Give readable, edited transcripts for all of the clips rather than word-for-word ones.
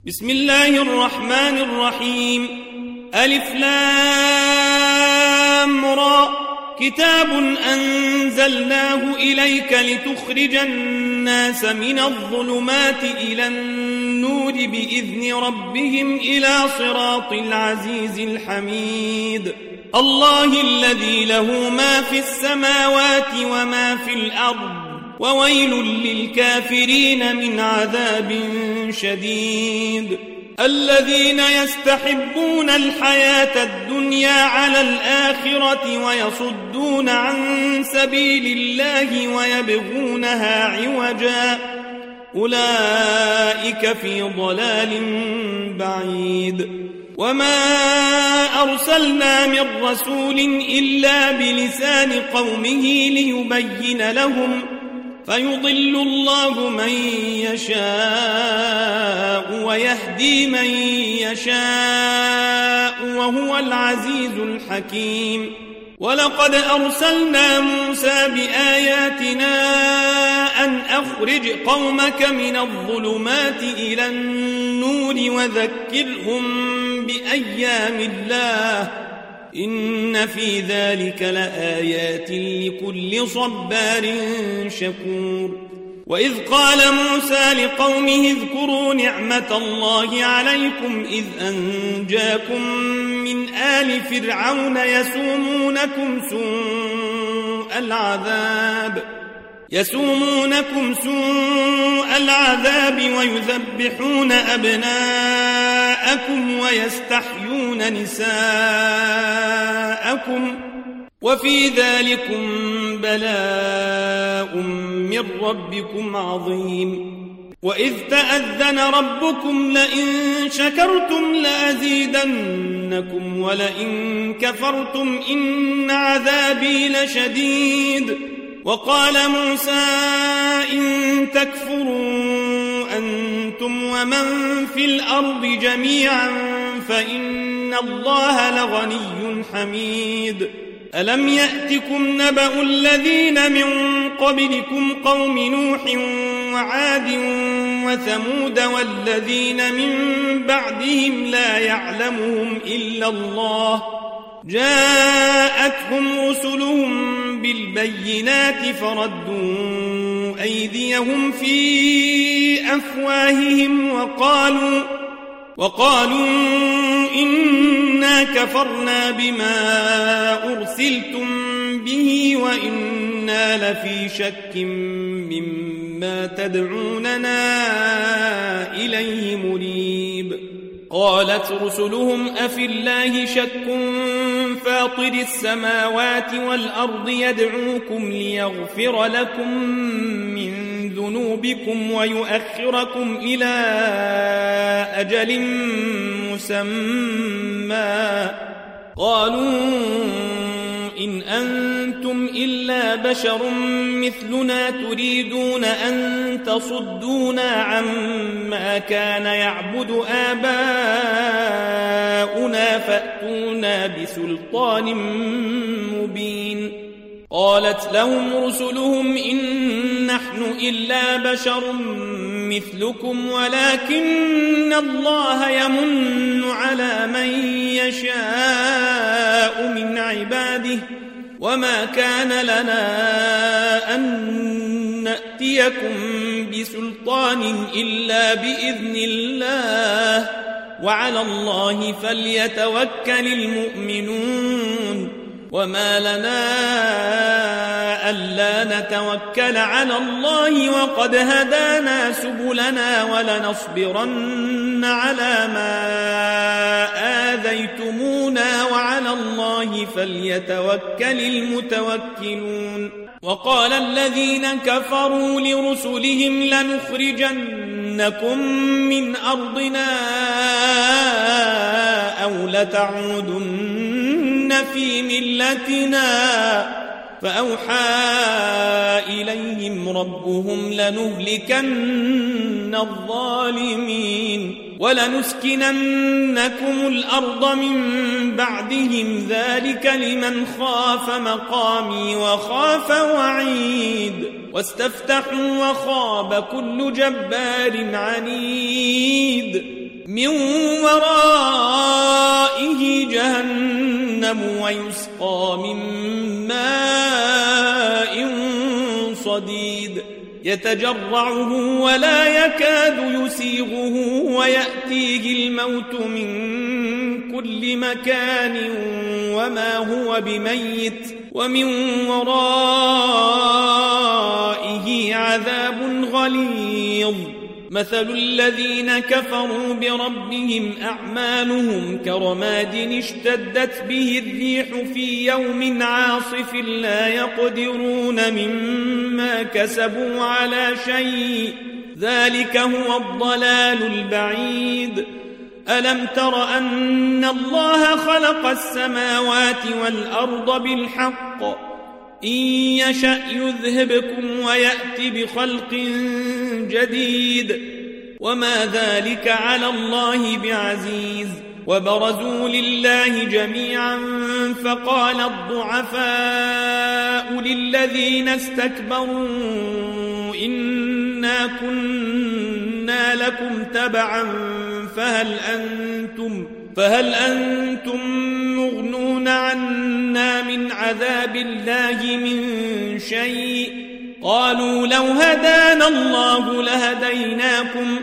بسم الله الرحمن الرحيم. ألف لام را. كتاب أنزلناه إليك لتخرج الناس من الظلمات إلى النور بإذن ربهم إلى صراط العزيز الحميد. الله الذي له ما في السماوات وما في الأرض وويل للكافرين من عذاب شديد. الذين يستحبون الحياة الدنيا على الآخرة ويصدون عن سبيل الله ويبغونها عوجا أولئك في ضلال بعيد. وما أرسلنا من رسول إلا بلسان قومه ليبين لهم فيضل الله من يشاء ويهدي من يشاء وهو العزيز الحكيم. ولقد أرسلنا موسى بآياتنا أن أخرج قومك من الظلمات إلى النور وذكرهم بأيام الله إن في ذلك لآيات لكل صبار شكور. وإذ قال موسى لقومه اذكروا نعمة الله عليكم إذ أنجاكم من آل فرعون يسومونكم سوء العذاب ويذبحون أبناءكم ويستحيون نساءكم وفي ذلكم بلاء من ربكم عظيم. وإذ تأذن ربكم لئن شكرتم لأزيدنكم ولئن كفرتم إن عذابي لشديد. وقال موسى إن تكفروا أنتم ومن في الأرض جميعا فإن الله لغني حميد. ألم يأتكم نبأ الذين من قبلكم قوم نوح وعاد وثمود والذين من بعدهم لا يعلمهم إلا الله جاءتهم رسلهم بالبينات فردوا أيديهم في أفواههم وقالوا إنا كفرنا بما أرسلتم به وإنا لفي شك مما تدعوننا إليه مريب. قالت رسلهم أفي الله شك فاطر السماوات والأرض يدعوكم ليغفر لكم من ذنوبكم ويؤخركم إلى أجل مسمى قالوا إن أنتم إلا بشر مثلنا تريدون أن تصدونا عما كان يعبد آباؤنا فأتونا بسلطان مبين. قالت لهم رسلهم إن نحن إلا بشر مثلكم ولكن الله يمن على من يشاء من عباده وما كان لنا أن نأتيكم بسلطان إلا بإذن الله وعلى الله فليتوكل المؤمنون. وما لنا ألا نتوكل على الله وقد هدانا سبلنا ولنصبرن على ما آذيتمونا وعلى الله فليتوكل المتوكلون. وقال الذين كفروا لرسلهم لنخرجنكم من أرضنا أو لتعودن في ملتنا فأوحى إليهم ربهم لنهلكن الظالمين ولنسكننكم الأرض من بعدهم ذلك لمن خاف مقامي وخاف وعيد. واستفتحوا وخاب كل جبار عنيد. من ورائه جهنم ويسقى من ماء صديد يتجرعه ولا يكاد يسيغه ويأتيه الموت من كل مكان وما هو بميت ومن ورائه عذاب غليظ مثل الذين كفروا بربهم أعمالهم كرماد اشتدت به الريح في يوم عاصف لا يقدرون مما كسبوا على شيء ذلك هو الضلال البعيد ألم تر أن الله خلق السماوات والأرض بالحق إن يشأ يذهبكم ويأتي بخلق جديد وما ذلك على الله بعزيز وبرزوا لله جميعا فقال الضعفاء للذين استكبروا إنا كنا لكم تبعا فهل أنتم مغنون عنا من عذاب الله من شيء قالوا لو هدانا الله لهديناكم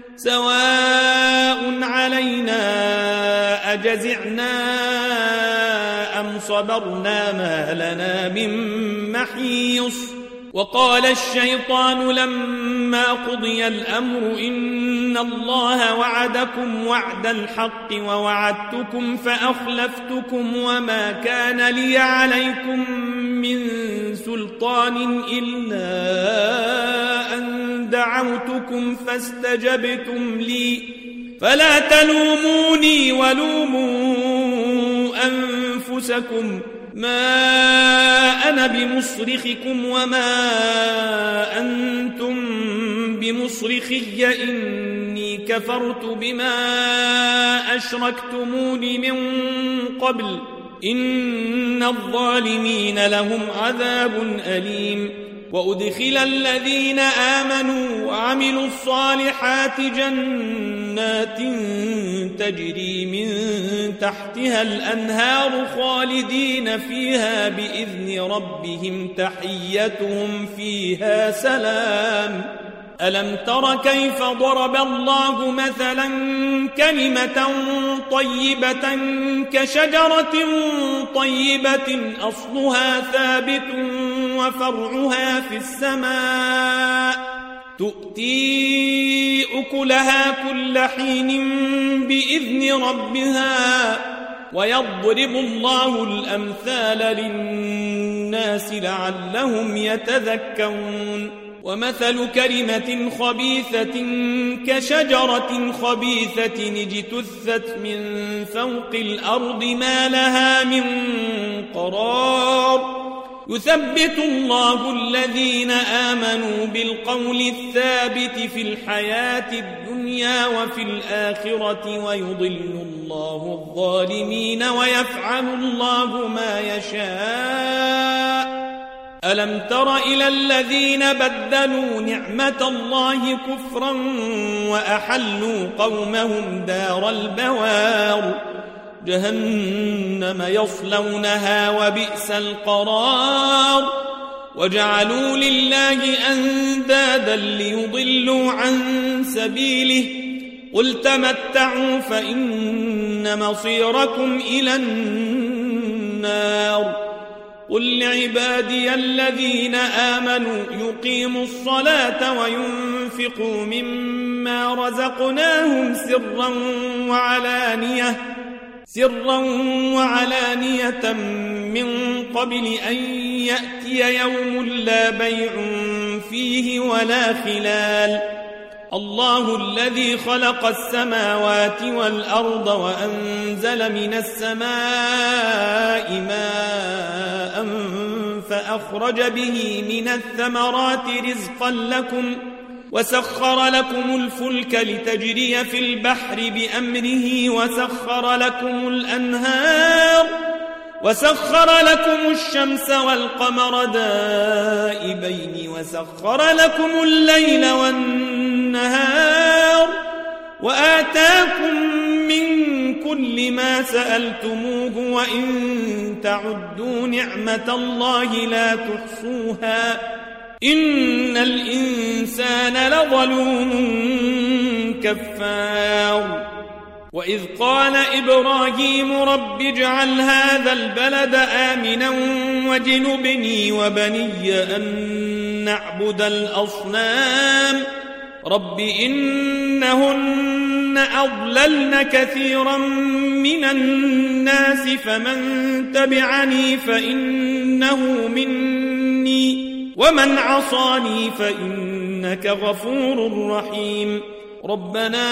سواء علينا أجزعنا أم صبرنا ما لنا من محيص وقال الشيطان لما قضي الأمر إن الله وعدكم وعد الحق ووعدتكم فأخلفتكم وما كان لي عليكم من سلطان إلا أن دعوتكم فاستجبتم لي فلا تلوموني ولوموا أنفسكم ما أنا بمصرخكم وما أنتم بمصرخي إني كفرت بما أشركتمون من قبل إن الظالمين لهم عذاب أليم وأدخل الذين آمنوا وعملوا الصالحات جنات تجري من تحتها الأنهار خالدين فيها بإذن ربهم تحيتهم فيها سلام ألم تر كيف ضرب الله مثلا كلمة طيبة كشجرة طيبة أصلها ثابت وفرعها في السماء تؤتي أكلها كل حين بإذن ربها ويضرب الله الأمثال للناس لعلهم يتذكرون ومثل كلمة خبيثة كشجرة خبيثة اجتثت من فوق الأرض ما لها من قرار يثبت الله الذين آمنوا بالقول الثابت في الحياة الدنيا وفي الآخرة ويضل الله الظالمين ويفعل الله ما يشاء ألم تر إلى الذين بدلوا نعمة الله كفرا وأحلوا قومهم دار البوار جهنم يصلونها وبئس القرار وجعلوا لله أندادا ليضلوا عن سبيله قل تمتعوا فإن مصيركم إلى النار قل لعبادي الذين آمنوا يقيموا الصلاة وينفقوا مما رزقناهم سرا وعلانية من قبل أن يأتي يوم لا بيع فيه ولا خلال الله الذي خلق السماوات والأرض وأنزل من السماء ماء فأخرج به من الثمرات رزقا لكم وسخر لكم الفلك لتجري في البحر بأمره وسخر لكم الأنهار وسخر لكم الشمس والقمر دائبين وسخر لكم الليل والنهار وآتاكم من كل ما سألتموه وإن تعدوا نعمة الله لا تحصوها إن الإنسان لظلوم كفار وإذ قال إبراهيم رب اجعل هذا البلد آمنا واجنبني وبني أن نعبد الأصنام رب إنهن أضللن كثيرا من الناس فمن تبعني فإنه مني ومن عصاني فإنك غفور رحيم ربنا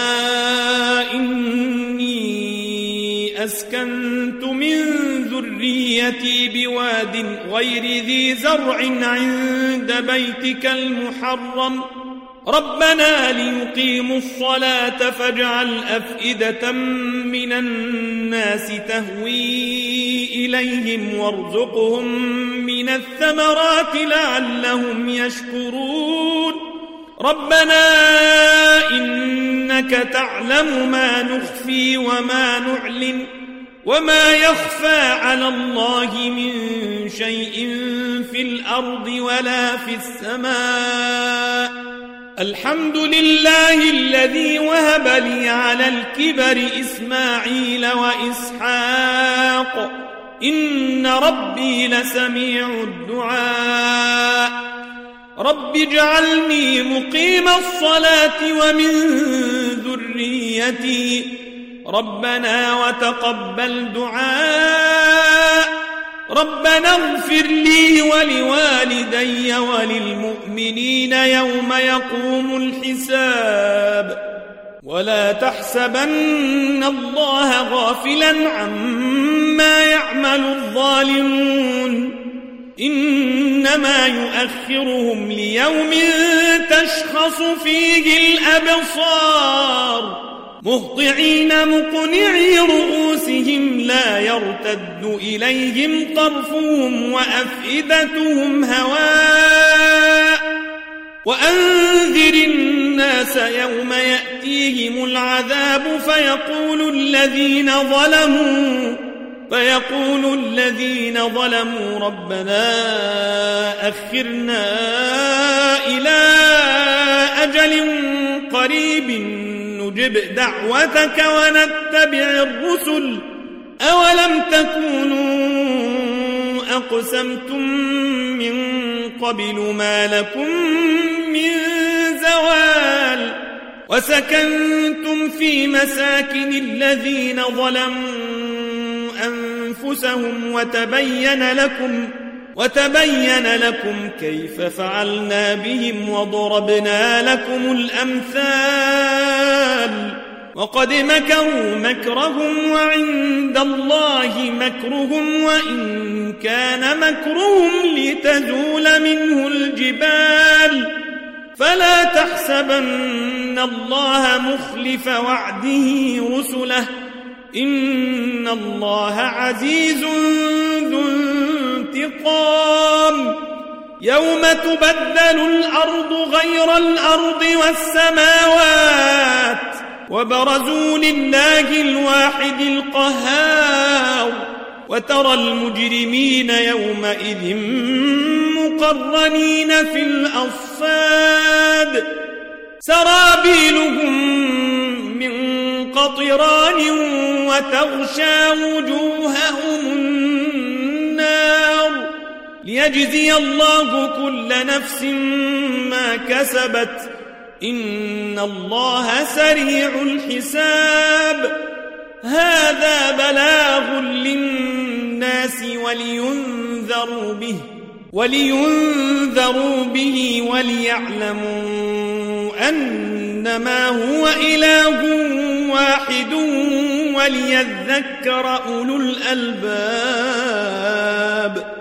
إني أسكنت من ذريتي بواد غير ذي زرع عند بيتك المحرم ربنا ليقيموا الصلاة فاجعل أفئدة من الناس تهوي إليهم وارزقهم من الثمرات لعلهم يشكرون ربنا إنك تعلم ما نخفي وما نعلن وما يخفى على الله من شيء في الأرض ولا في السماء الحمد لله الذي وهب لي على الكبر إسماعيل وإسحاق إن ربي لسميع الدعاء رب اجعلني مقيم الصلاة ومن ذريتي ربنا وتقبل دعاء ربنا اغفر لي ولوالدي وللمؤمنين يوم يقوم الحساب ولا تحسبن الله غافلا عما يعمل الظالمون إنما يؤخرهم ليوم تشخص فيه الأبصار مهطعين مقنعي رؤوسهم لا يرتد إليهم طرفهم وأفئدتهم هواء وأنذر الناس يوم يأتيهم العذاب فيقول الذين ظلموا ربنا أخرنا إلى أجل قريب نجب دعوتك ونتبع الرسل أولم تكونوا أقسمتم من قبل ما لكم من زوال وسكنتم في مساكن الذين ظلموا أنفسهم وتبين لكم كيف فعلنا بهم وضربنا لكم الأمثال وقد مكروا مكرهم وعند الله مكرهم وإن كان مكرهم لتزول منه الجبال فلا تحسبن الله مخلف وعده رسله إن الله عزيز ذو انتقام يوم تبدل الأرض غير الأرض والسماوات وبرزوا لله الواحد القهار وترى المجرمين يومئذ مقرنين في الأصفاد سرابيلهم من قطران وتغشى وجوههم النار ليجزي الله كل نفس ما كسبت إن الله سريع الحساب هذا بلاغ للناس ولينذروا به وليعلموا أنما هو إله واحد وليذكر أولو الألباب